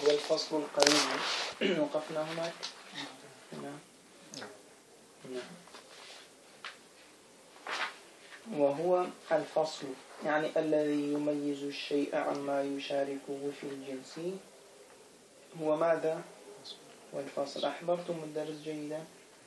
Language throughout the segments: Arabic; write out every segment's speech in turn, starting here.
والفصل القريب وقفنا هناك. نعم. وهو الفصل يعني الذي يميز الشيء عما يشاركه في الجنس. هو ماذا؟ والفصل. أحضرتم الدرس جيدا؟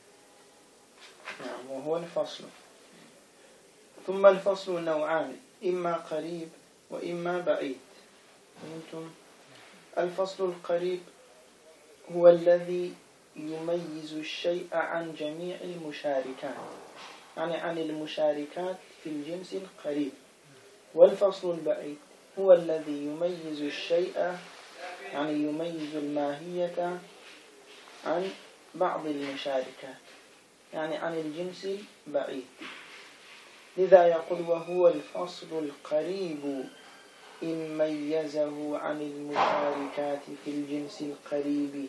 نعم. وهو الفصل. ثم الفصل نوعان، إما قريب وإما بعيد. فهمتم؟ الفصل القريب هو الذي يميز الشيء عن جميع المشاركات، يعني عن المشاركات في الجنس القريب. والفصل البعيد هو الذي يميز الشيء، يعني يميز الماهية عن بعض المشاركات، يعني عن الجنس البعيد. لذا يقول وهو الفصل القريب إن ميزه عن المشاركات في الجنس القريب.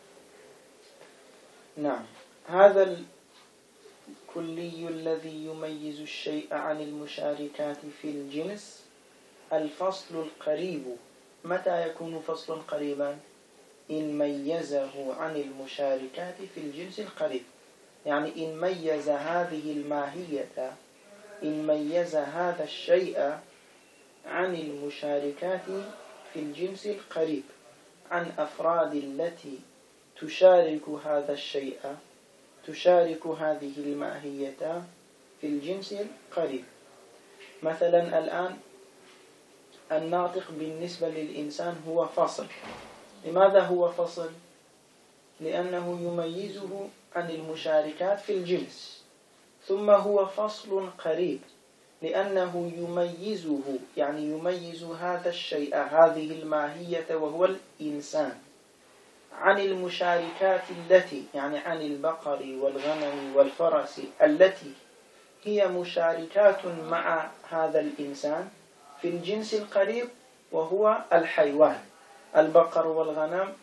نعم. هذا الكلي الذي يميز الشيء عن المشاركات في الجنس الفصل القريب. متى يكون فصلا قريبا؟ إن ميزه عن المشاركات في الجنس القريب، يعني إن ميز هذه الماهية، إن ميز هذا الشيء عن المشاركات في الجنس القريب، عن أفراد التي تشارك هذا الشيء، تشارك هذه الماهية في الجنس القريب. مثلا الآن الناطق بالنسبة للإنسان هو فصل. لماذا هو فصل؟ لأنه يميزه عن المشاركات في الجنس. ثم هو فصل قريب لأنه يميزه، يعني يميز هذا الشيء، هذه الماهية وهو الإنسان، عن المشاركات التي، يعني عن البقر والغنم والفرس التي هي مشاركات مع هذا الإنسان في الجنس القريب وهو الحيوان. البقر والغنم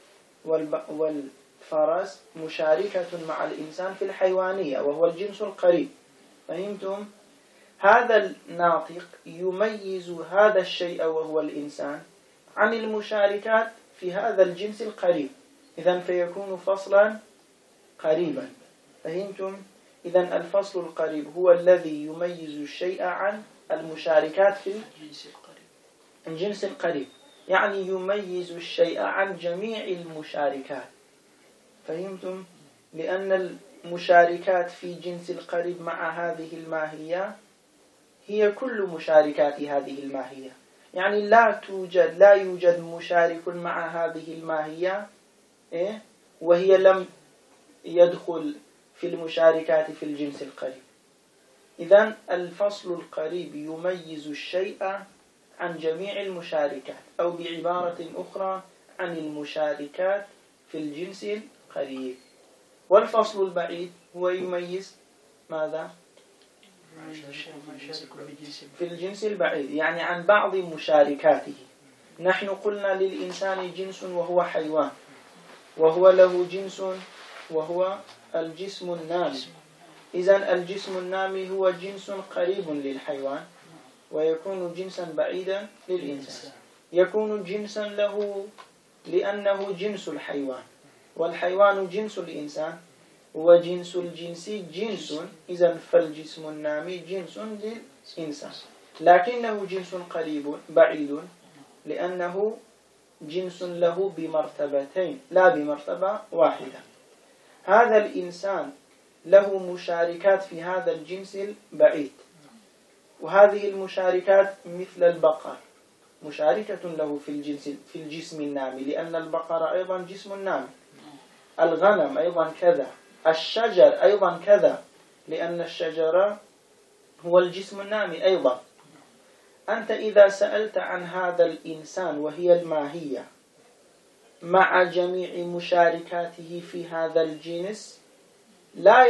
والفرس مشاركة مع الإنسان في الحيوانية وهو الجنس القريب. فهمتم؟ هذا الناطق يميز هذا الشيء وهو الإنسان عن المشاركات في هذا الجنس القريب، إذن فيكون فصلا قريبا. فهمتم؟ إذن الفصل القريب هو الذي يميز الشيء عن المشاركات في الجنس القريب، يعني يميز الشيء عن جميع المشاركات. فهمتم؟ لأن المشاركات في جنس القريب مع هذه الماهية هي كل مشاركات هذه الماهية، يعني لا يوجد مشارك مع هذه الماهية وهي لم يدخل في المشاركات في الجنس القريب. إذن الفصل القريب يميز الشيء عن جميع المشاركات، أو بعبارة أخرى عن المشاركات في الجنس القريب. والفصل البعيد هو يميز ماذا؟ في الجنس البعيد، يعني عن بعض مشاركاته. نحن قلنا للإنسان جنس وهو حيوان، وهو له جنس وهو الجسم النامي. إذن الجسم النامي هو جنس قريب للحيوان ويكون جنسا بعيدا للإنسان. يكون جنسا له لأنه جنس الحيوان، والحيوان جنس الإنسان، وجنس الجنس جنس. إذن فالجسم النامي جنس للإنسان، لكنه جنس قريب بعيد لأنه جنس له بمرتبتين لا بمرتبة واحدة. هذا الإنسان له مشاركات في هذا الجنس البعيد، وهذه المشاركات مثل البقر مشاركة له في الجسم النامي، لأن البقر أيضا جسم نامي. الغنم أيضا كذا، الشجر أيضا كذا، لأن الشجر هو الجسم النامي أيضا. أنت إذا سألت عن هذا الإنسان وهي الماهية مع جميع مشاركاته في هذا الجنس، لا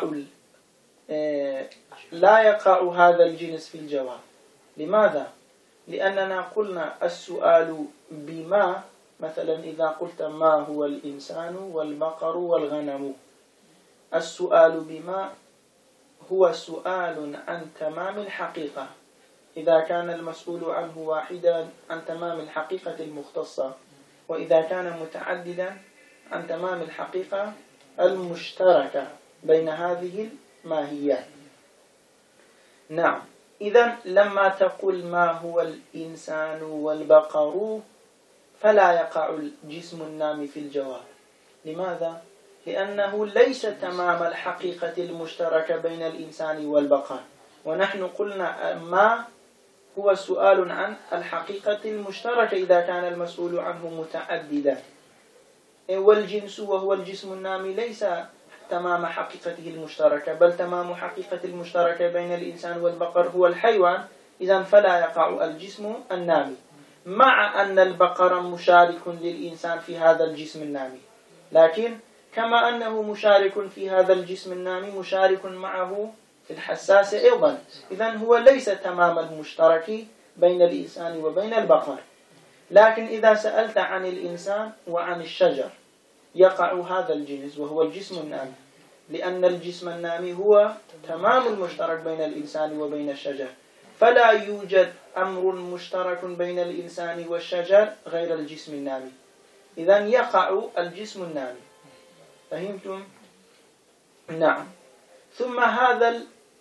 يقع هذا الجنس في الجواب. لماذا؟ لأننا قلنا السؤال بما، مثلا إذا قلت ما هو الإنسان والبقر والغنم، السؤال بما هو سؤال عن تمام الحقيقة. إذا كان المسؤول عنه واحدا عن تمام الحقيقة المختصة، وإذا كان متعددا عن تمام الحقيقة المشتركة بين هذه الماهيات. نعم، إذن لما تقول ما هو الإنسان والبقر فلا يقع الجسم النامي في الجواب. لماذا؟ لأنه ليس تمام الحقيقة المشتركة بين الإنسان والبقر، ونحن قلنا ما هو سؤال عن الحقيقة المشتركة إذا كان المسؤول عنه متعددا، والجنس وهو الجسم النامي ليس تمام حقيقته المشتركة، بل تمام حقيقة المشتركة بين الإنسان والبقر هو الحيوان، إذن فلا يقع الجسم النامي، مع أن البقر مشارك للإنسان في هذا الجسم النامي، لكن كما أنه مشارك في هذا الجسم النامي مشارك معه في الحساس أيضا، إذن هو ليس تمام المشترك بين الإنسان وبين البقر. لكن إذا سألت عن الإنسان وعن الشجر يقع هذا الجنس وهو الجسم النامي، لأن الجسم النامي هو تمام المشترك بين الإنسان وبين الشجر، فلا يوجد أمر مشترك بين الإنسان والشجر غير الجسم النامي، إذن يقع الجسم النامي. فهمتم؟ نعم. ثم هذا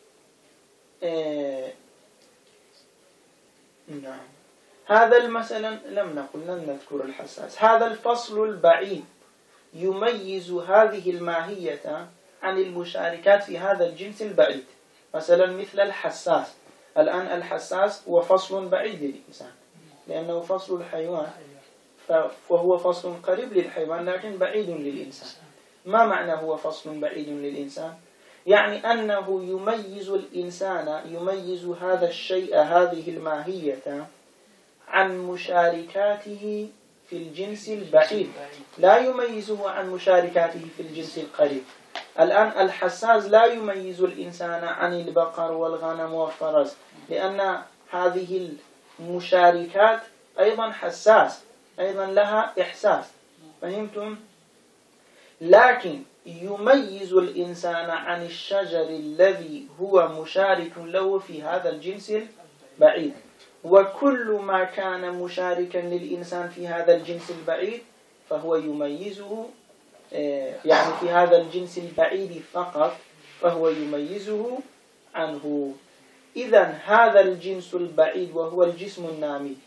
نعم، هذا مثلا لم نذكر الحساس. هذا الفصل البعيد يميز هذه الماهية عن المشاركات في هذا الجنس البعيد، مثلا مثل الحساس. الآن الحساس هو فصل بعيد للإنسان لأنه فصل الحيوان، فهو فصل قريب للحيوان لكن بعيد للإنسان. ما معنى هو فصل بعيد للإنسان؟ يعني أنه يميز الإنسان، يميز هذا الشيء، هذه الماهية عن مشاركاته في الجنس البعيد، لا يميزه عن مشاركاته في الجنس القريب. الآن الحساس لا يميز الإنسان عن البقر والغنم والفرس، لأن هذه المشاركات أيضا حساس، أيضا لها إحساس. فهمتم؟ لكن يميز الإنسان عن الشجر الذي هو مشارك له في هذا الجنس البعيد، وكل ما كان مشاركا للإنسان في هذا الجنس البعيد فهو يميزه، يعني في هذا الجنس البعيد فقط فهو يميزه عنه. إذن هذا الجنس البعيد وهو الجسم النامي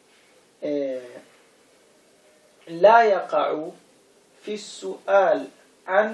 لا يقع في السؤال عن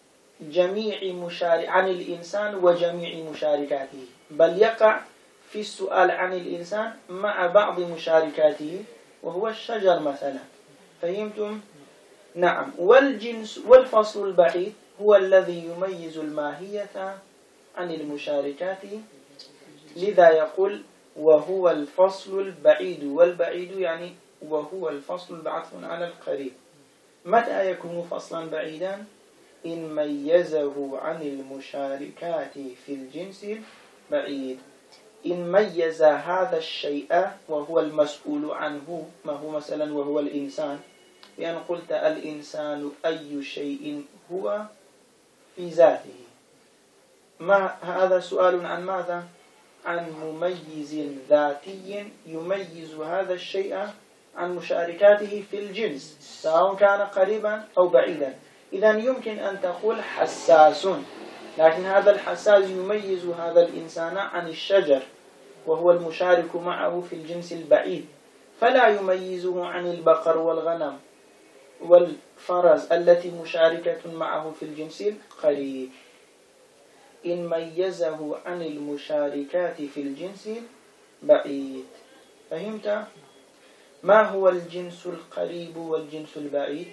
عن الإنسان وجميع مشاركاته، بل يقع في السؤال عن الإنسان مع بعض مشاركاته وهو الشجر مثلا. فهمتم؟ نعم. والجنس والفصل البعيد هو الذي يميز الماهية عن المشاركات، لذا يقول وهو الفصل البعيد، والبعيد يعني وهو الفصل بعطف على القريب. متى يكون فصلا بعيدا؟ إن ميزه عن المشاركات في الجنس البعيد. إن ميز هذا الشيء وهو المسؤول عنه، ما هو مثلا وهو الإنسان، بأن قلت الإنسان أي شيء هو في ذاته، ما هذا سؤال عن ماذا؟ عن مميز ذاتي يميز هذا الشيء عن مشاركاته في الجنس سواء كان قريبا أو بعيدا. إذن يمكن أن تقول حساس، لكن هذا الحساس يميز هذا الإنسان عن الشجر وهو المشارك معه في الجنس البعيد، فلا يميزه عن البقر والغنم والفرس التي مشاركة معه في الجنس القريب. إن ميزه عن المشاركات في الجنس البعيد. فهمت؟ ما هو الجنس القريب والجنس البعيد؟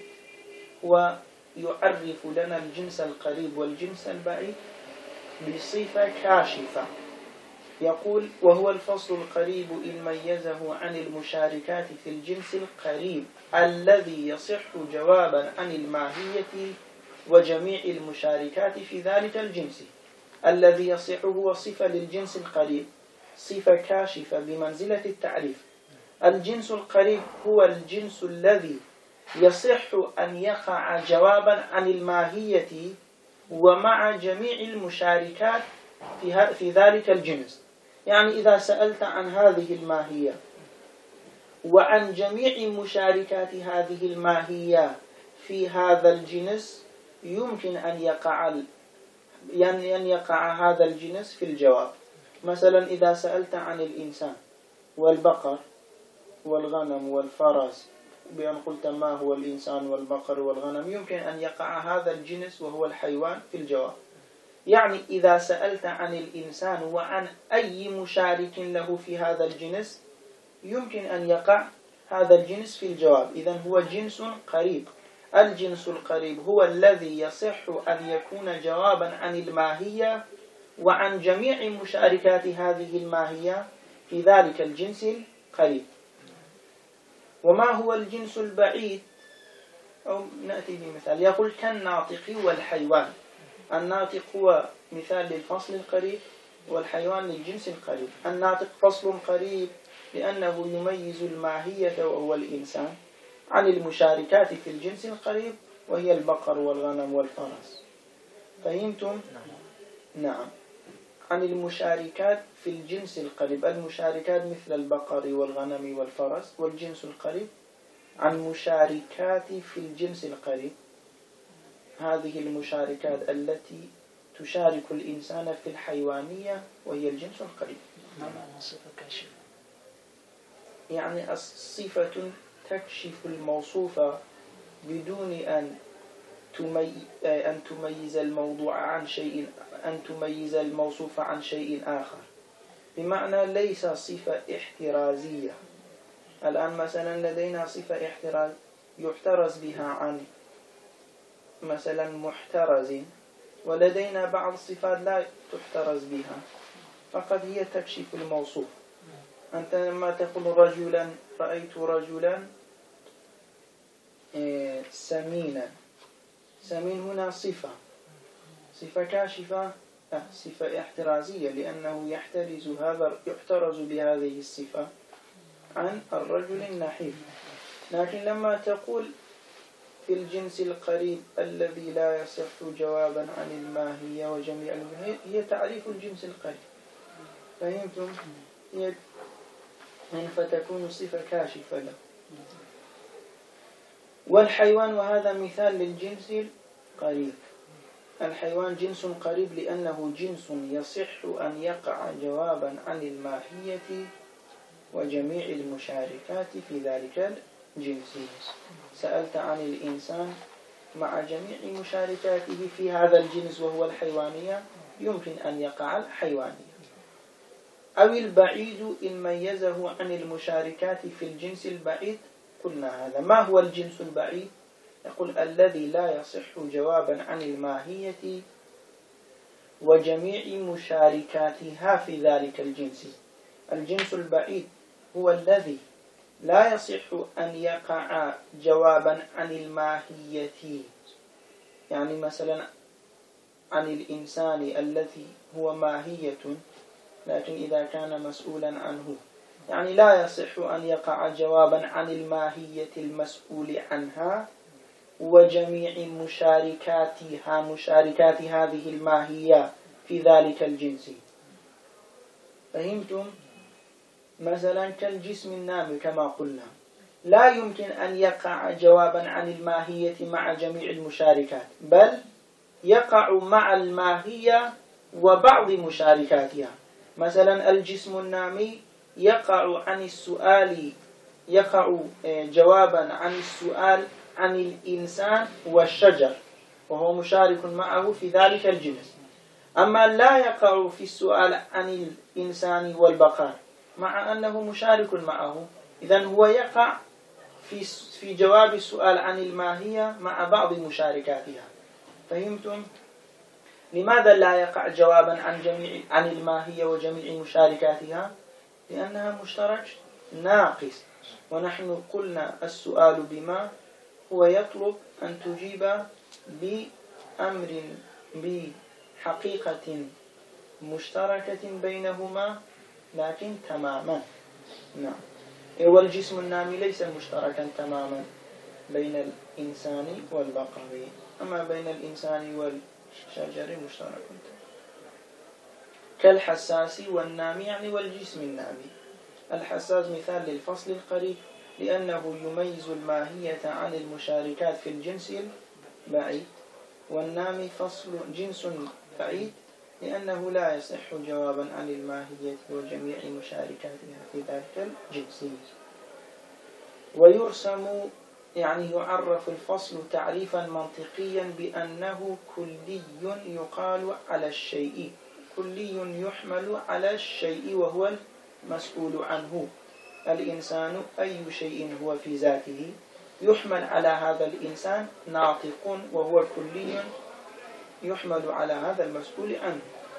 ويعرف لنا الجنس القريب والجنس البعيد بصفة كاشفة. يقول وهو الفصل القريب إن ميزه عن المشاركات في الجنس القريب الذي يصح جوابا عن الماهية وجميع المشاركات في ذلك الجنس. الذي يصح هو صفة للجنس القريب، صفة كاشفة بمنزلة التعريف. الجنس القريب هو الجنس الذي يصح أن يقع جوابا عن الماهية ومع جميع المشاركات في ذلك الجنس. يعني إذا سألت عن هذه الماهية وعن جميع مشاركات هذه الماهية في هذا الجنس يمكن أن يقع هذا الجنس في الجواب. مثلا إذا سألت عن الإنسان والبقر والغنم والفرس بأن قلت ما هو الإنسان والبقر والغنم، يمكن أن يقع هذا الجنس وهو الحيوان في الجواب. يعني إذا سألت عن الإنسان وعن أي مشارك له في هذا الجنس يمكن أن يقع هذا الجنس في الجواب. إذن هو جنس قريب. الجنس القريب هو الذي يصح أن يكون جوابا عن الماهية وعن جميع مشاركات هذه الماهية في ذلك الجنس القريب. وما هو الجنس البعيد؟ أو نأتي بمثال، يقول كالناطق والحيوان. الناطق هو مثال للفصل القريب والحيوان للجنس القريب. الناطق فصل قريب لأنه يميز الماهية وهو الإنسان عن المشاركات في الجنس القريب وهي البقر والغنم والفرس. فهمتم؟ نعم. عن المشاركات في الجنس القريب، المشاركات مثل البقر والغنم والفرس، والجنس القريب عن مشاركات في الجنس القريب، هذه المشاركات التي تشارك الإنسان في الحيوانية وهي الجنس القريب. يعني الصفة تكشف الموصوف بدون أن تميز الموضوع عن شيء، أن تميز الموصوف عن شيء آخر. بمعنى ليس صفة احترازية. الآن مثلا لدينا صفة احتراز يحترز بها عن مثلا محترز، ولدينا بعض الصفات لا تحترز بها، فقط هي تكشف الموصوف. أنت لما تقول رجلا رأيت رجلا سمينا، سمين هنا صفة كاشفة، صفة احترازية، لأنه يحترز بهذه الصفة عن الرجل النحيف. لكن لما تقول في الجنس القريب الذي لا يصح جوابا عن الماهية وجميع الماهية، هي تعريف الجنس القريب. فهمتم؟ هي فتكون صفة كاشفة له. والحيوان، وهذا مثال للجنس القريب. الحيوان جنس قريب لأنه جنس يصح أن يقع جوابا عن الماهية وجميع المشاركات في ذلك الجنس. سألت عن الإنسان مع جميع مشاركاته في هذا الجنس وهو الحيوانية، يمكن أن يقع الحيوانية. أو البعيد إن ميزه عن المشاركات في الجنس البعيد قلنا هذا. ما هو الجنس البعيد؟ يقول الذي لا يصح جوابا عن الماهية وجميع مشاركاتها في ذلك الجنس. الجنس البعيد هو الذي لا يصح أن يقع جوابا عن الماهية، يعني مثلا عن الإنسان الذي هو ماهية، لكن إذا كان مسؤولا عنه، يعني لا يصح أن يقع جوابا عن الماهية المسؤول عنها وجميع مشاركاتها، مشاركات هذه الماهية في ذلك الجنس. فهمتم؟ مثلا كالجسم النامي كما قلنا، لا يمكن أن يقع جوابا عن الماهية مع جميع المشاركات، بل يقع مع الماهية وبعض مشاركاتها. مثلا الجسم النامي يقع جوابا عن السؤال عن الإنسان والشجر، وهو مشارك معه في ذلك الجنس. أما لا يقع في السؤال عن الإنسان والبقر مع أنه مشارك معه، إذن هو يقع في جواب السؤال عن الماهية مع بعض مشاركاتها. فهمتم؟ لماذا لا يقع جوابا عن الماهية وجميع مشاركاتها؟ لأنها مشترك ناقص، ونحن قلنا السؤال بما هو يطلب أن تجيب بحقيقة مشتركة بينهما لكن تماما. نعم. والجسم النامي ليس مشتركا تماما بين الإنسان والبقر، أما بين الإنسان والشجر مشترك. كالحساس والنامي، يعني والجسم النامي. الحساس مثال للفصل القريب لأنه يميز الماهية عن المشاركات في الجنس البعيد، والنامي فصل جنس بعيد لأنه لا يصح جوابا عن الماهية وجميع مشاركاتها في ذلك الجنس. ويرسم يعني يعرف الفصل تعريفا منطقيا بأنه كلي يقال على الشيء، كلي يحمل على الشيء وهو المسؤول عنه. الإنسان أي شيء هو في ذاته يحمل على هذا الإنسان ناطق، وهو كلي يحمل على هذا المسؤول عنه.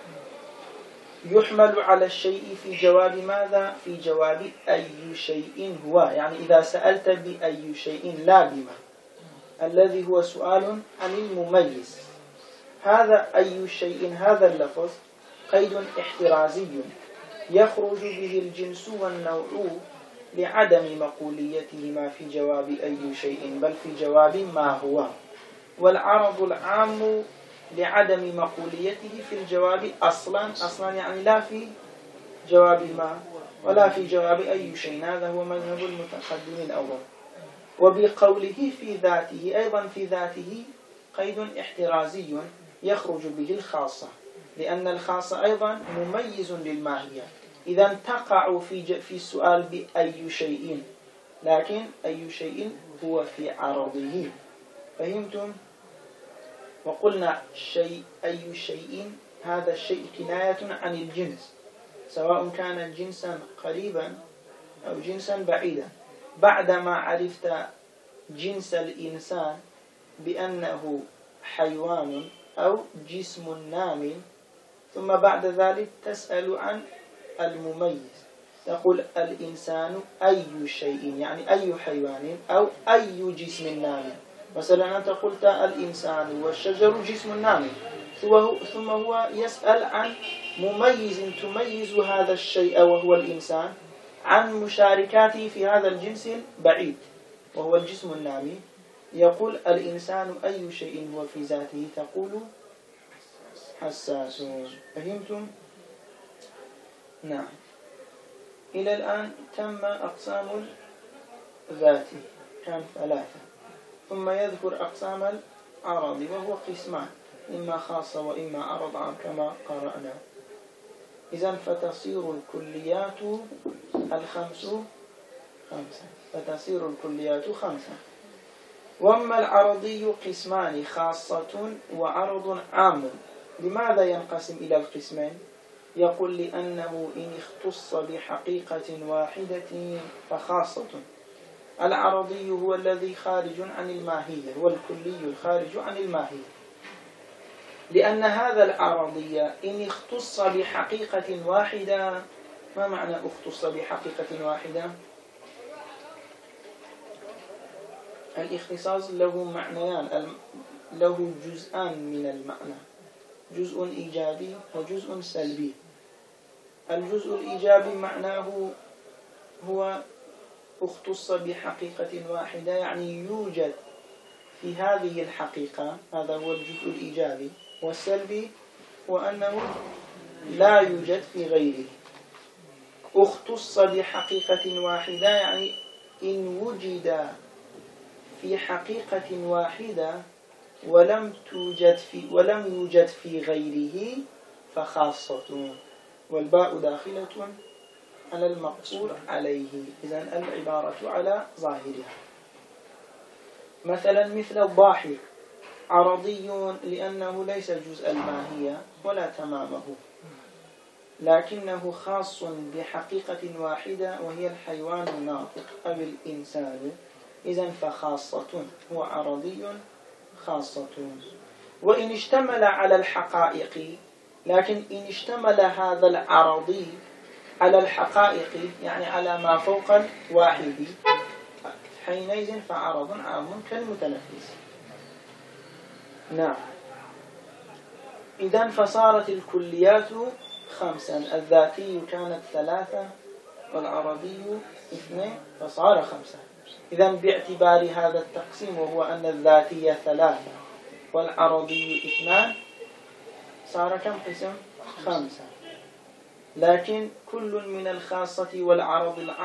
يحمل على الشيء في جواب ماذا؟ في جواب أي شيء هو، يعني إذا سألت بأي شيء لا بما، الذي هو سؤال عن المميز. هذا أي شيء، هذا اللفظ قيد احترازي يخرج به الجنس والنوع لعدم مقوليتهما في جواب أي شيء، بل في جواب ما هو. والعرض العام لعدم مقوليته في الجواب أصلا يعني لا في جواب ما ولا في جواب أي شيء. هذا هو مذهب المتقدم الأول. وبقوله في ذاته، أيضا في ذاته قيد احترازي يخرج به الخاصة، لأن الخاصة أيضا مميز للماهية، إذا تقع في السؤال بأي شيء، لكن أي شيء هو في عرضه. فهمتم؟ وقلنا أي شيء، هذا الشيء كناية عن الجنس، سواء كان جنسا قريبا أو جنسا بعيدا. بعدما عرفت جنس الإنسان بأنه حيوان أو جسم نام، ثم بعد ذلك تسأل عن المميز، تقول الإنسان أي شيء، يعني أي حيوان أو أي جسم نام. مثلا أنت قلت الإنسان والشجر جسم نام، ثم هو يسأل عن مميز تميز هذا الشيء وهو الإنسان عن مشاركاته في هذا الجنس البعيد وهو الجسم النامي. يقول الإنسان أي شيء هو في ذاته، تقول حساس. فهمتم؟ نعم. إلى الآن تم أقسام الذات، كان 3. ثم يذكر أقسام العرض وهو قسمان، إما خاصة وإما عرض عام كما قرأنا. إذن فتصير الكليات فتصير الكليات 5. وأما العرضي قسمان، خاصة وعرض عام. لماذا ينقسم إلى القسمين؟ يقول لأنه إن اختص بحقيقة واحدة فخاصة. العرضي هو الذي خارج عن الماهية، والكلي الخارج عن الماهية. لأن هذا العرضي إن اختص بحقيقة واحدة. ما معنى اختص بحقيقة واحدة؟ الاختصاص له معنيان، له جزءان من المعنى، جزء إيجابي وجزء سلبي. الجزء الإيجابي معناه هو اختص بحقيقة واحدة، يعني يوجد في هذه الحقيقة، هذا هو الجزء الإيجابي. والسلبي هو أنه لا يوجد في غيره. اختص بحقيقة واحدة يعني إن وجد في حقيقة واحدة ولم يوجد في غيره فخاصة. والباء داخلة على المقصور عليه، إذن العبارة على ظاهرها. مثلا مثل الضاحك، عرضي لأنه ليس جزء الماهية ولا تمامه، لكنه خاص بحقيقة واحدة وهي الحيوان الناطق أو الإنسان، إذن فخاصة، هو عرضي خاصة. وإن اشتمل على الحقائق، لكن إن اشتمل هذا العرضي على الحقائق يعني على ما فوق الواحد، حينئذ فعرض عام كالمتنفس. نعم. إذن فصارت الكليات 5. الذاتي كانت 3 والعرضي 2 فصار 5. إذن باعتبار هذا التقسيم وهو أن الذاتي 3 والعرضي 2 صار كم قسم؟ 5. لكن كل من الخاصة والعرض العام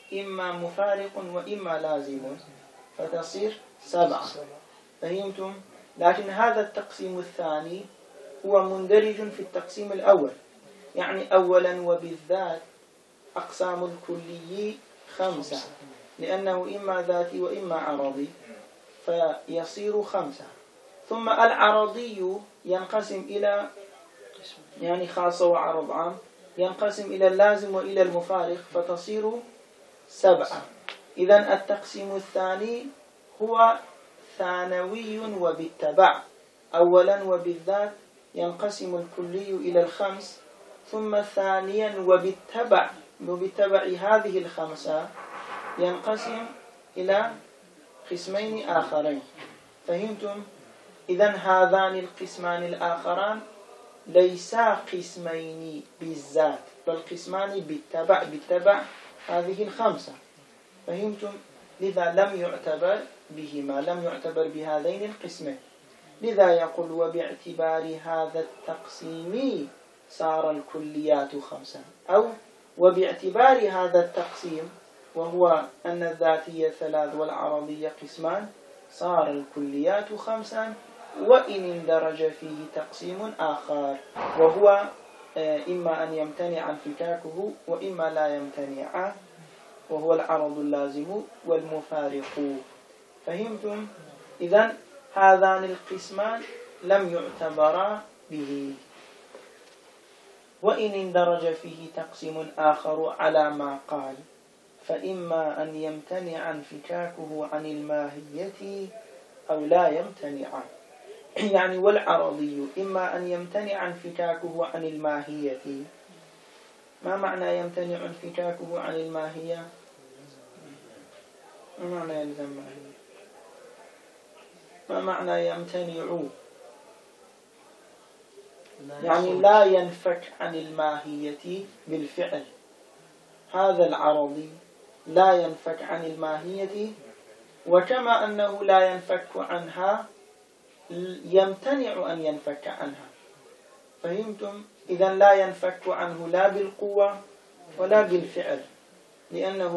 إما مفارق وإما لازم، فتصير 7. فهمتم؟ لكن هذا التقسيم الثاني هو مندرج في التقسيم الأول، يعني أولا وبالذات أقسام الكلي 5، لأنه إما ذاتي وإما عرضي فيصير 5. ثم العرضي ينقسم إلى يعني خاصة وعرض عام، ينقسم إلى اللازم وإلى المفارق فتصير 7. إذن التقسيم الثاني هو ثانوي وبالتبع، أولا وبالذات ينقسم الكلي إلى 5، ثم ثانيا وبالتبع هذه 5 ينقسم إلى قسمين آخرين. فهمتم؟ إذن هذان القسمان الآخران ليسا قسمين بالذات بل قسمان بالتبع هذه 5. فهمتم؟ لذا لم يعتبر بهما، لم يعتبر بهذين القسمين. لذا يقول وباعتبار هذا التقسيم صار الكليات 5، أو وباعتبار هذا التقسيم وهو أن الذاتية 3 والعرضية قسمان صار الكليات 5، وإن اندرج فيه تقسيم آخر وهو إما أن يمتنع انفكاكه وإما لا يمتنع، وهو العرض اللازم والمفارق. فهمتم؟ إذن هذان القسمان لم يعتبرا به. وإن اندرج فيه تقسيم آخر على ما قال فإما أن يمتنع انفكاكه عن الماهية أو لا يمتنع، يعني والعرضي إما أن يمتنع انفكاكه عن الماهية. ما معنى يمتنع انفكاكه عن الماهية؟ ما معنى يلزم ماهية؟ ما معنى يمتنع؟ يعني لا ينفك عن الماهية بالفعل. هذا العرضي لا ينفك عن الماهية، وكما أنه لا ينفك عنها يمتنع أن ينفك عنها. فهمتم؟ إذن لا ينفك عنه لا بالقوة ولا بالفعل، لأنه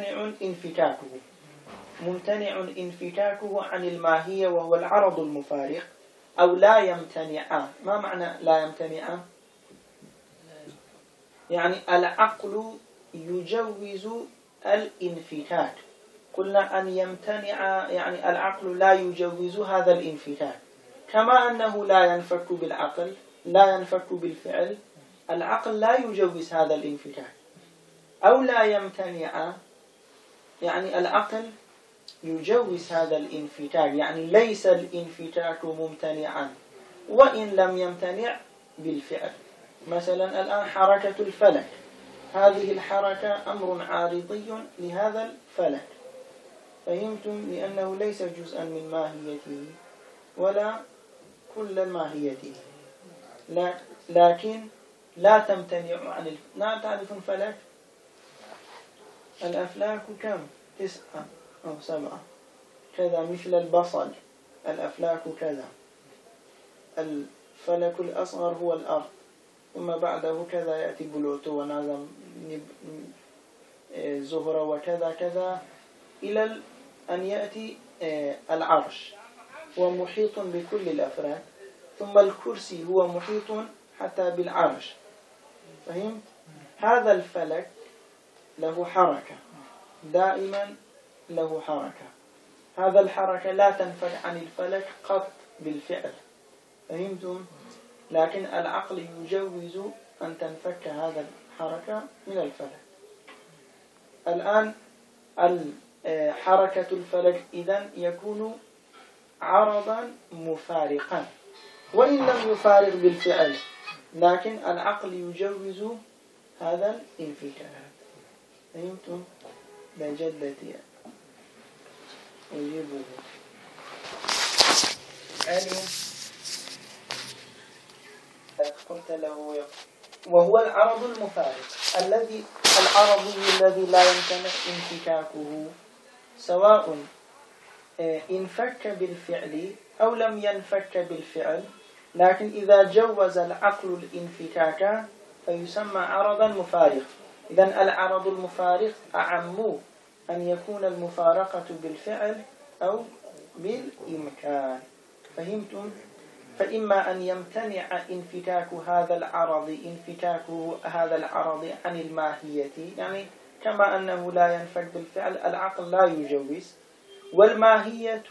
ممتنع انفكاكه عن الماهية وهو العرض المفارق، أو لا يمتنع. ما معنى لا يمتنع؟ يعني العقل يجوز الانفكاك. قلنا أن يمتنع يعني العقل لا يجوز هذا الانفكاك، كما أنه لا ينفك بالعقل لا ينفك بالفعل، العقل لا يجوز هذا الانفكاك. أو لا يمتنع يعني العقل يجوز هذا الانفكاك، يعني ليس الانفكاك ممتنعا وإن لم يمتنع بالفعل. مثلا الآن حركة الفلك، هذه الحركة أمر عارضي لهذا الفلك. فهمتم؟ لأنه ليس جزءا من ماهيته ولا كل ماهيته، لكن لا تمتنع عن لا تعرف الفلك. الأفلاك كم؟ 9 أو 7 كذا، مثل البصل. الأفلاك كذا، الفلك الأصغر هو الأرض، ثم بعده كذا يأتي بلوتو ونظم زهرة وكذا كذا إلى أن يأتي العرش، هو محيط بكل الأفلاك، ثم الكرسي هو محيط حتى بالعرش. فهمت؟ هذا الفلك له حركة، دائما له حركة. هذا الحركة لا تنفك عن الفلك قط بالفعل. فهمتم؟ لكن العقل يجوز أن تنفك هذا الحركة من الفلك. الآن حركة الفلك إذن يكون عرضا مفارقا وإن لم يفارق بالفعل، لكن العقل يجوز هذا الانفكاك. فهمتم؟ لجدتي أجيبه. قلت له وهو العرض المفارق العرضي الذي لا يمتنع انفكاكه، سواء انفك بالفعل أو لم ينفك بالفعل، لكن إذا جوز العقل الانفكاك فيسمى عرضا مفارق. إذن العرض المفارق أعم أن يكون المفارقة بالفعل أو بالإمكان. فهمتم؟ فإما أن يمتنع انفكاك هذا العرض عن الماهية، يعني كما أنه لا ينفك بالفعل العقل لا يجوز، والماهية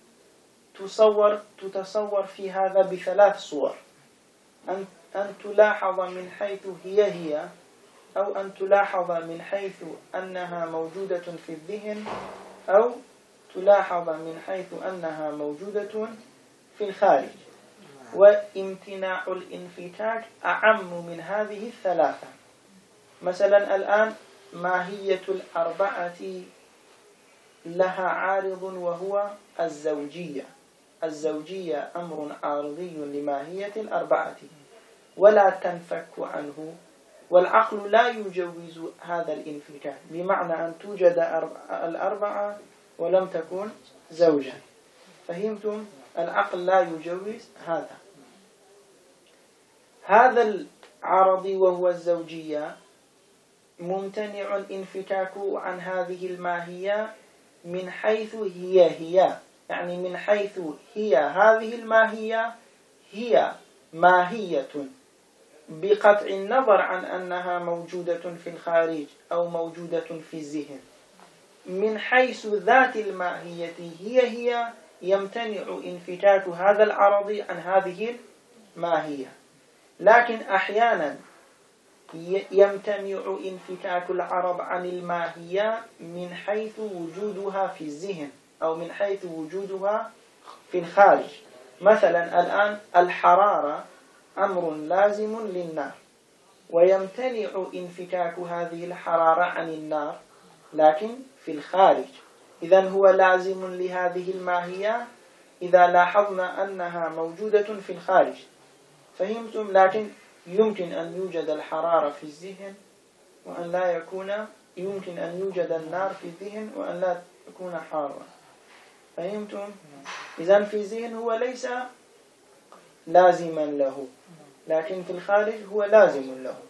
تتصور في هذا بثلاث صور: أن تلاحظ من حيث هي، أو أن تلاحظ من حيث أنها موجودة في الذهن، أو تلاحظ من حيث أنها موجودة في الخارج. وامتناع الانفكاك أعم من هذه الثلاثة. مثلا الآن ماهية الأربعة لها عارض وهو الزوجية. الزوجية أمر عارضي لماهية الأربعة ولا تنفك عنه، والعقل لا يجوز هذا الانفكاك، بمعنى أن توجد الأربعة ولم تكن زوجا. فهمتم؟ العقل لا يجوز هذا العرض وهو الزوجية. ممتنع انفكاك عن هذه الماهية من حيث هي، يعني من حيث هذه الماهية هي ماهية بقطع النظر عن أنها موجودة في الخارج أو موجودة في الذهن. من حيث ذات الماهية هي يمتنع انفكاك هذا العرض عن هذه الماهية. لكن أحيانا يمتنع انفكاك العرض عن الماهية من حيث وجودها في الذهن أو من حيث وجودها في الخارج. مثلا الآن الحرارة أمر لازم للنار، ويمتنع انفكاك هذه الحرارة عن النار لكن في الخارج. إذن هو لازم لهذه الماهية إذا لاحظنا أنها موجودة في الخارج. فهمتم؟ لكن يمكن أن يوجد الحرارة في الذهن وأن لا يكون، يمكن أن يوجد النار في الذهن وأن لا يكون حارا. فهمتم؟ إذن في الذهن هو ليس لازما له، لكن في الخارج هو لازم له.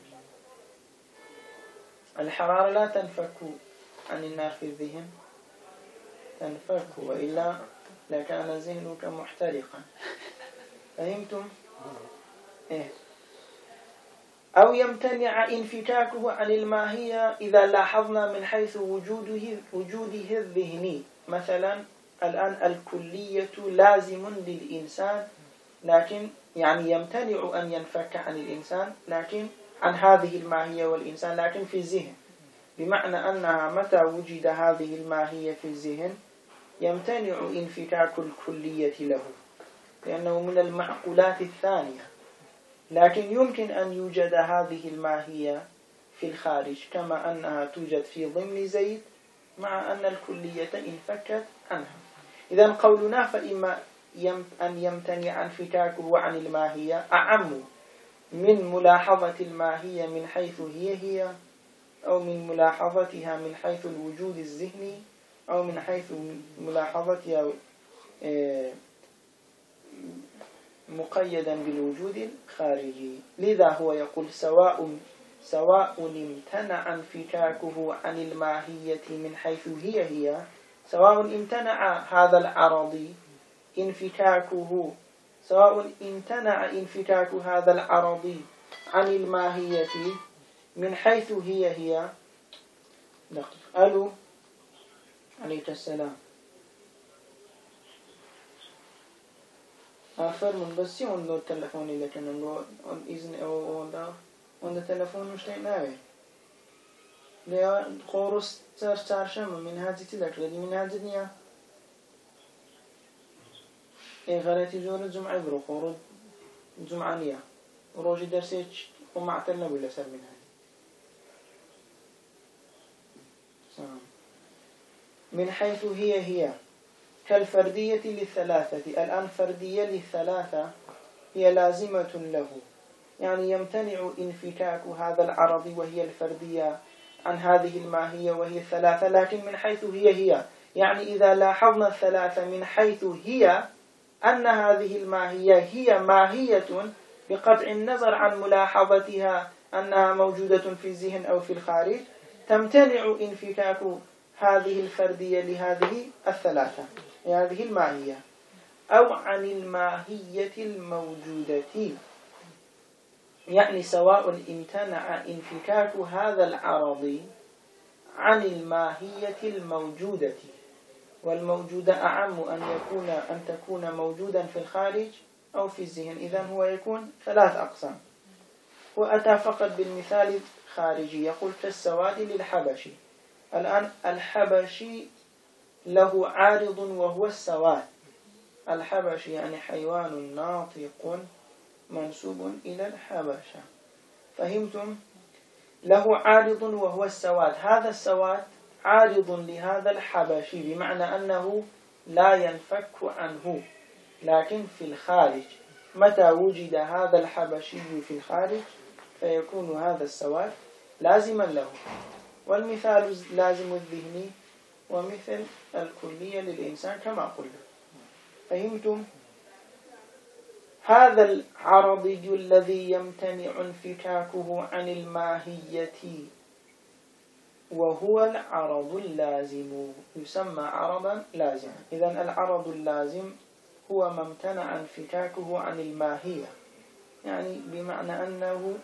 الحرارة لا تنفك عن النار في الذهن، تنفك، وإلا لكان ذهنك محترقا. فهمتم؟ إيه؟ أو يمتنع انفكاكه عن الماهية إذا لاحظنا من حيث وجوده الذهني. مثلا الآن الكلية لازم للإنسان، لكن يعني يمتنع أن ينفك عن الإنسان لكن عن هذه الماهية والإنسان، لكن في الذهن، بمعنى أنها متى وجد هذه الماهية في الذهن يمتنع انفكاك الكلية له لأنه من المعقولات الثانية. لكن يمكن أن يوجد هذه الماهية في الخارج كما أنها توجد في ضمن زيت، مع أن الكلية انفكت عنها. إذن قولنا فإما أن يمتنع انفكاكه عن الماهية أعم من ملاحظة الماهية من حيث هي، أو من ملاحظتها من حيث الوجود الذهني، أو من حيث ملاحظتها مقيدا بالوجود الخارجي. لذا هو يقول سواء امتنع انفكاكه عن الماهية من حيث هي، سواء امتنع هذا العرض انفكاكه، سواء امتنع انفكاك هذا العرض عن الماهية من حيث هي. ألو عليك السلام. فرمون بس اون دو تلفونی لکنم اون ایزن اون دو تلفون مشتاق ناوی لیا خورس چارشم من هذه تلك لدي من هذه الدنيا غلطي زور الجمعة برو خورو جمعانية وروجي درسيش ومعتلنا ولا سر من هذه من حيث هي كالفردية للثلاثة. الآن فردية للثلاثة هي لازمة له، يعني يمتنع انفكاك هذا العرض وهي الفردية عن هذه الماهية وهي الثلاثة، لكن من حيث هي يعني إذا لاحظنا الثلاثة من حيث هي أن هذه الماهية هي ماهية بقطع النظر عن ملاحظتها أنها موجودة في الذهن أو في الخارج تمتنع انفكاك هذه الفردية لهذه الثلاثة، لهذه الماهية، أو عن الماهية الموجودة، يعني سواء امتنع انفكاك هذا العرض عن الماهية الموجودة، والموجودة أعم أن تكون موجودا في الخارج أو في الذهن، إذن هو يكون ثلاث أقسام. وأتى فقط بالمثال الخارجي، يقول كالسواد للحبشي. الآن الحبشي له عارض وهو السواد. الحبشي يعني حيوان ناطق منسوب إلى الحبشة، فهمتم؟ له عارض وهو السواد، هذا السواد عارض لهذا الحبشي، بمعنى أنه لا ينفك عنه، لكن في الخارج متى وجد هذا الحبشي في الخارج فيكون هذا السواد لازما له. والمثال لازم الذهني ومثل الكلية للإنسان كما قلنا. فهمتم؟ هذا العرضي الذي يمتنع انفكاكه عن الماهية وهو العرض اللازم يسمى عرضا لازما. إذن العرض اللازم هو ما امتنع انفكاكه عن الماهية، يعني بمعنى أنه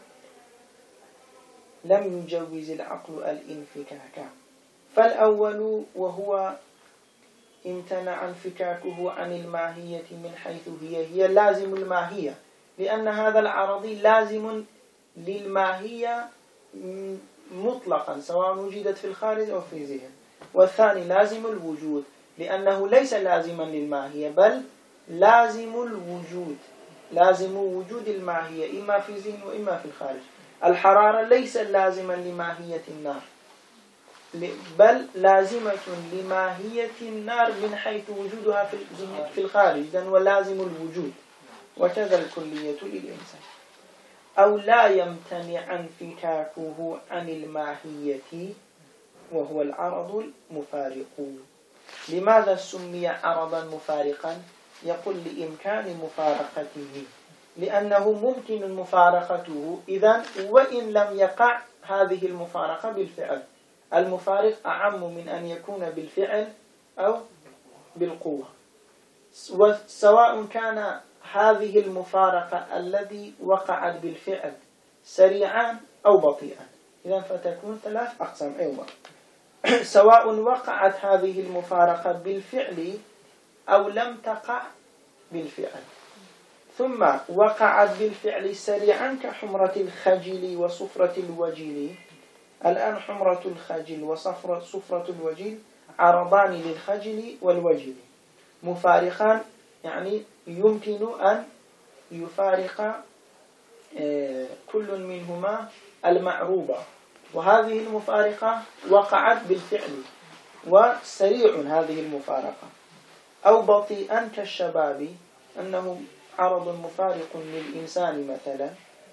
لم يجوز العقل الانفكاك. فالأول وهو امتنع انفكاكه عن الماهية من حيث هي لازم الماهية، لأن هذا العرض لازم للماهية مطلقا سواء وجدت في الخارج أو في الذهن. والثاني لازم الوجود، لأنه ليس لازما للماهية بل لازم الوجود، لازم وجود الماهية إما في الذهن وإما في الخارج. الحرارة ليس لازما لماهية النار بل لازمة لماهية النار من حيث وجودها في الخارج، إذن ولازم الوجود. وكذا الكلية للإنسان. أو لا يمتنع انفكاكه عن الماهية وهو العرض المفارق. لماذا سمي عرضا مفارقا؟ يقول لإمكان مفارقته، لأنه ممكن مفارقته إذن وإن لم يقع هذه المفارقة بالفعل. المفارق أعم من أن يكون بالفعل أو بالقوة، سواء كان هذه المفارقة الذي وقعت بالفعل سريعا أو بطيئا، إذن فتكون ثلاث أقسام أيضا. سواء وقعت هذه المفارقة بالفعل أو لم تقع بالفعل، ثم وقعت بالفعل سريعا كحمرة الخجل وصفرة الوجل. الآن حمرة الخجل وصفرة الوجل عرضان للخجل والوجل مفارقان، يعني يمكن أن يفارق كل منهما المعروبة، وهذه المفارقة وقعت بالفعل وسريع هذه المفارقة. أو بطيئا كالشباب، أنه عرض مفارق للإنسان مثلا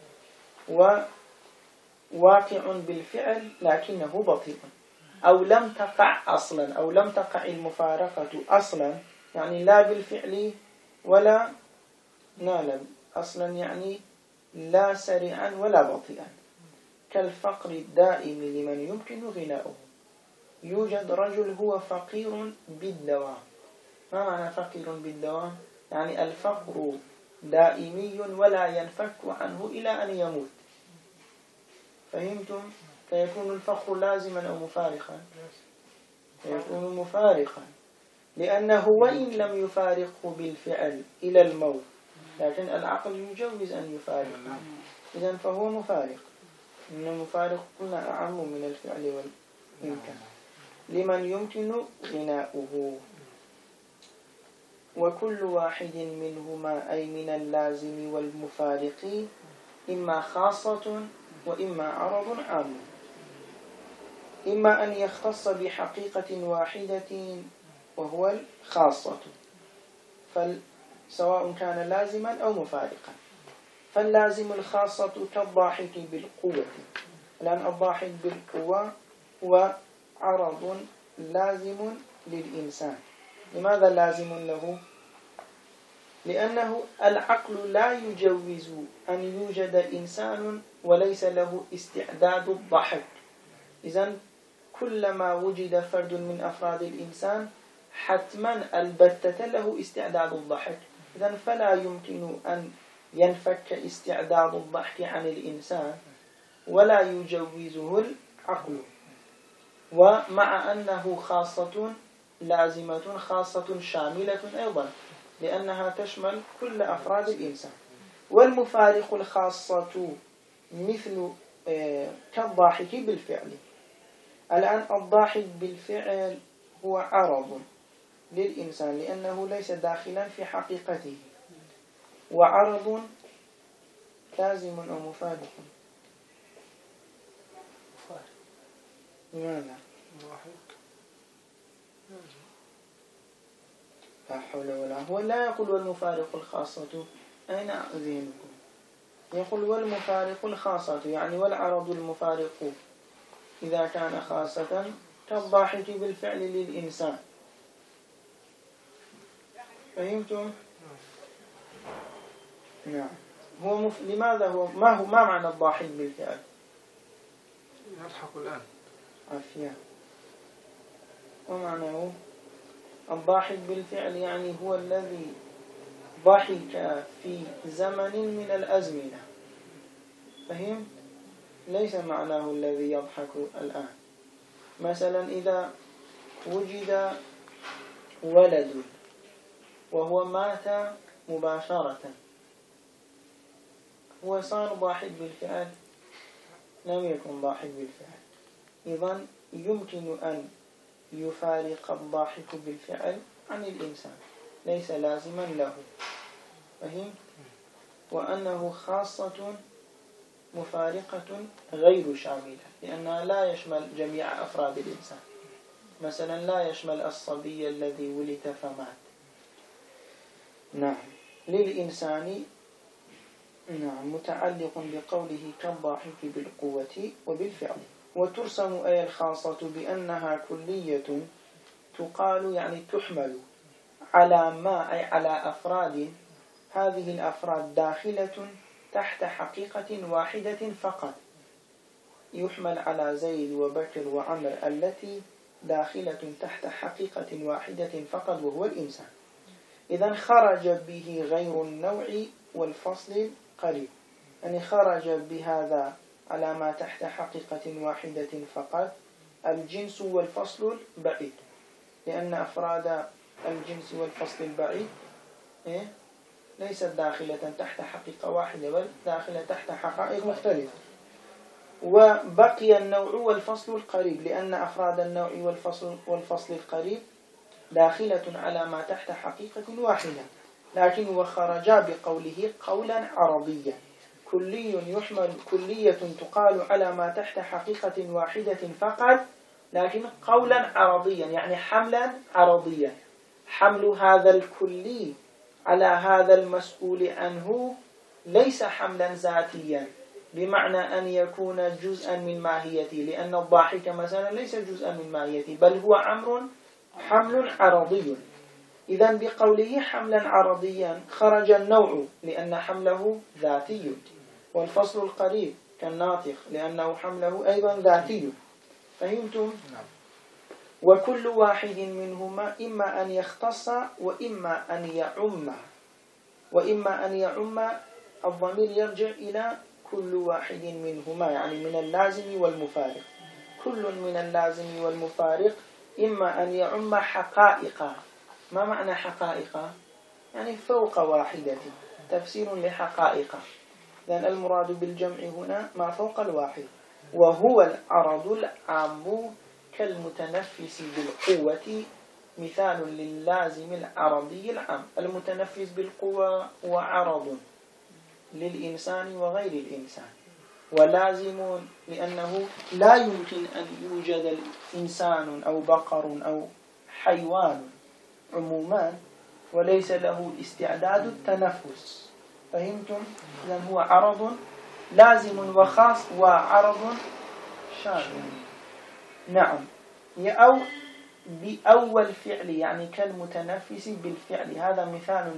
وواقع بالفعل لكنه بطيء. أو لم تقع أصلا، أو لم تقع المفارقة أصلا، يعني لا بالفعل ولا أصلا، يعني لا سريعا ولا بطيئا. كالفقر الدائم لمن يمكن غناؤه. يوجد رجل هو فقير بالدوام. ما معنى فقير بالدوام؟ يعني الفقر دائمي ولا ينفك عنه إلى أن يموت. فهمتم؟ فيكون الفقر لازما أو مفارقا؟ فيكون مفارقا، لأنه وإن لم يفارقه بالفعل إلى الموت لكن العقل يجوز أن يفارقه، إذن فهو مفارق. إن المفارق قلنا أعم من الفعل والإمكان. لمن يمكن غناؤه. وكل واحد منهما أي من اللازم والمفارق إما خاصة وإما عرض عام، إما أن يختص بحقيقة واحدة وهو الخاصة، سواء كان لازما أو مفارقا. فاللازم الخاصة كالضاحك بالقوة. لأن الضاحك بالقوة هو عرض لازم للإنسان. لماذا لازم له؟ لأنه العقل لا يجوز أن يوجد إنسان وليس له استعداد الضحك. إذن كلما وجد فرد من أفراد الإنسان حتما البتة له استعداد الضحك. إذن فلا يمكن أن ينفك استعداد الضحك عن الإنسان ولا يجوزه العقل، ومع أنه خاصة لازمة خاصة شاملة أيضا لأنها تشمل كل أفراد الإنسان. والمفارق الخاصة مثل كالضاحك بالفعل. الآن الضاحك بالفعل هو عرض للإنسان لأنه ليس داخلا في حقيقته، وعرض لازم أو مفارق. لماذا؟ لا حول ولا قوة. لا يقول والمفارق الخاصة. أين ذهنكم؟ يقول والمفارق الخاصة يعني والعرض المفارق إذا كان خاصة كالضاحك بالفعل للإنسان. فهمتم؟ نعم. لماذا هو ما معنى الضاحك بالفعل؟ يضحك الآن. عافية. ومعناه الضاحك بالفعل يعني هو الذي ضحك في زمن من الأزمنة. فهم؟ ليس معناه الذي يضحك الآن. مثلا إذا وجد ولد وهو مات مباشرة هو صار ضاحك بالفعل؟ لم يكن ضاحك بالفعل. إذن يمكن أن يفارق الضاحك بالفعل عن الإنسان، ليس لازما له. فهم؟ وأنه خاصة مفارقة غير شاملة لأنها لا يشمل جميع أفراد الإنسان. مثلا لا يشمل الصبي الذي ولد فمات. نعم. للإنسان نعم متعلق بقوله كالضاحك بالقوة وبالفعل. وترسم أي الخاصة بأنها كلية تقال يعني تحمل على ما أي على أفراد. هذه الأفراد داخلة تحت حقيقة واحدة فقط. يحمل على زيد وبكر وعمر التي داخلة تحت حقيقة واحدة فقط وهو الإنسان. إذن خرج به غير النوع والفصل قريب، يعني خرج بهذا على ما تحت حقيقة واحدة فقط الجنس والفصل البعيد، لأن أفراد الجنس والفصل البعيد ليست داخلة تحت حقيقة واحدة بل داخلة تحت حقائق مختلفة. وبقي النوع والفصل القريب لأن أفراد النوع والفصل القريب داخلة على ما تحت حقيقة واحدة، لكن وخرج بقوله قولا عرضيا كلي يحمل كلية تقال على ما تحت حقيقة واحدة فقط، لكن قولا عرضيا يعني حملا عرضيا. حمل هذا الكلي على هذا المسؤول عنه ليس حملا ذاتيا بمعنى أن يكون جزءا من ماهيته، لأن الضاحك مثلا ليس جزءا من ماهيته بل هو حمل عرضي. إذن بقوله حملا عرضيا خرج النوع لأن حمله ذاتي، والفصل القريب كالناطق لأنه حمله أيضا ذاتي. فهمتم؟ وكل واحد منهما إما أن يختص وإما أن يعم الضمير يرجع إلى كل واحد منهما يعني من اللازم والمفارق. كل من اللازم والمفارق إما أن يعم حقائق. ما معنى حقائق؟ يعني فوق واحدة، تفسير لحقائق. لأن المراد بالجمع هنا ما فوق الواحد، وهو العرض العام كالمتنفس بالقوة مثال لللازم العرضي العام. المتنفس بالقوة هو عرض للإنسان وغير الإنسان ولازم، لأنه لا يمكن أن يوجد إنسان أو بقر أو حيوان عموما وليس له استعداد التنفس. فهمتم؟ إذن هو عرض لازم وخاص وعرض شامل. نعم. أو بأول فعل يعني كالمتنفس بالفعل. هذا مثال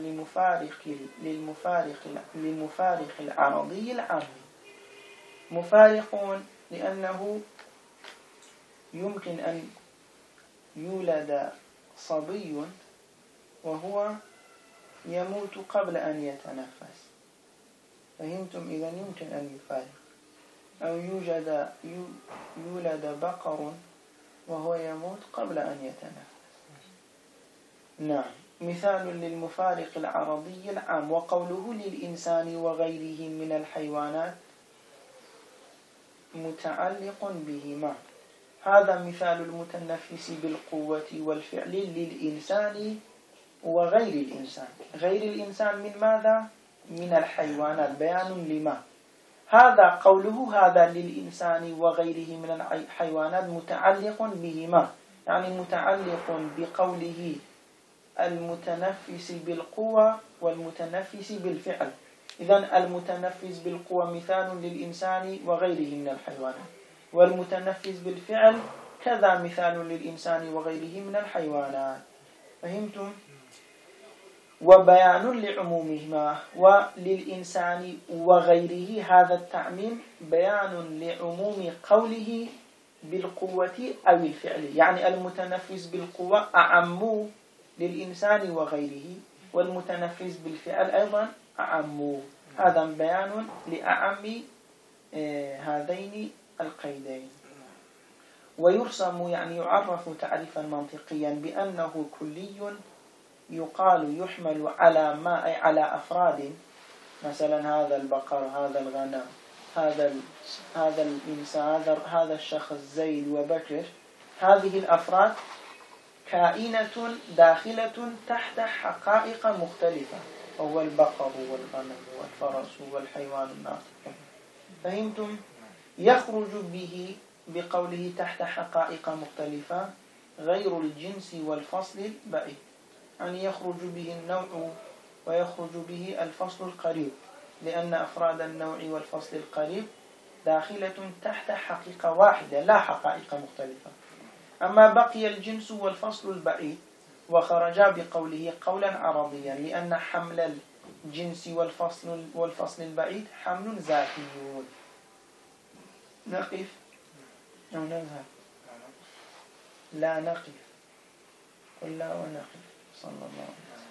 للمفارق العرضي العامي. مفارق لأنه يمكن أن يولد صبي وهو يموت قبل أن يتنفس. فهمتم؟ إذا يمكن أن يفارق. أو يولد بقر وهو يموت قبل أن يتنفس. نعم، مثال للمفارق العرضي العام. وقوله للإنسان وغيره من الحيوانات متعلق بهما. هذا مثال المتنفس بالقوة والفعل للإنسان وغير الإنسان. غير الإنسان من ماذا؟ من الحيوانات. بيان لما. هذا قوله هذا للإنسان وغيره من الحيوانات متعلق بهما، يعني متعلق بقوله المتنفس بالقوة والمتنفس بالفعل. إذن المتنفس بالقوة مثال للإنسان وغيره من الحيوانات، والمتنفس بالفعل كذا مثال للإنسان وغيره من الحيوانات. فهمتم؟ وبيان لعمومهما. وللإنسان وغيره هذا التعميم بيان لعموم قوله بالقوة أو الفعل، يعني المتنفس بالقوة أعم للإنسان وغيره، والمتنفس بالفعل أيضا أعم. هذا بيان لأعم هذين القيدين. ويرسم يعني يعرف تعريفا منطقيا بأنه كلي يقال يحمل على ما أي على أفراد، مثلا هذا البقر، هذا الغنم، هذا الإنسان، هذا الشخص زيد وبكر. هذه الأفراد كائنة داخلة تحت حقائق مختلفة، وهو البقر والغنم والفرس والحيوان الناطق. فهمتم؟ يخرج به بقوله تحت حقائق مختلفة غير الجنس والفصل البعيد، يعني يخرج به النوع ويخرج به الفصل القريب، لأن أفراد النوع والفصل القريب داخلة تحت حقيقة واحدة لا حقائق مختلفة. أما بقي الجنس والفصل البعيد وخرجا بقوله قولا عرضيا، لأن حمل الجنس والفصل البعيد حمل ذاتي. نقف أو نذهب؟ لا نقف. قل لا ونقف. صلى الله عليه وسلم.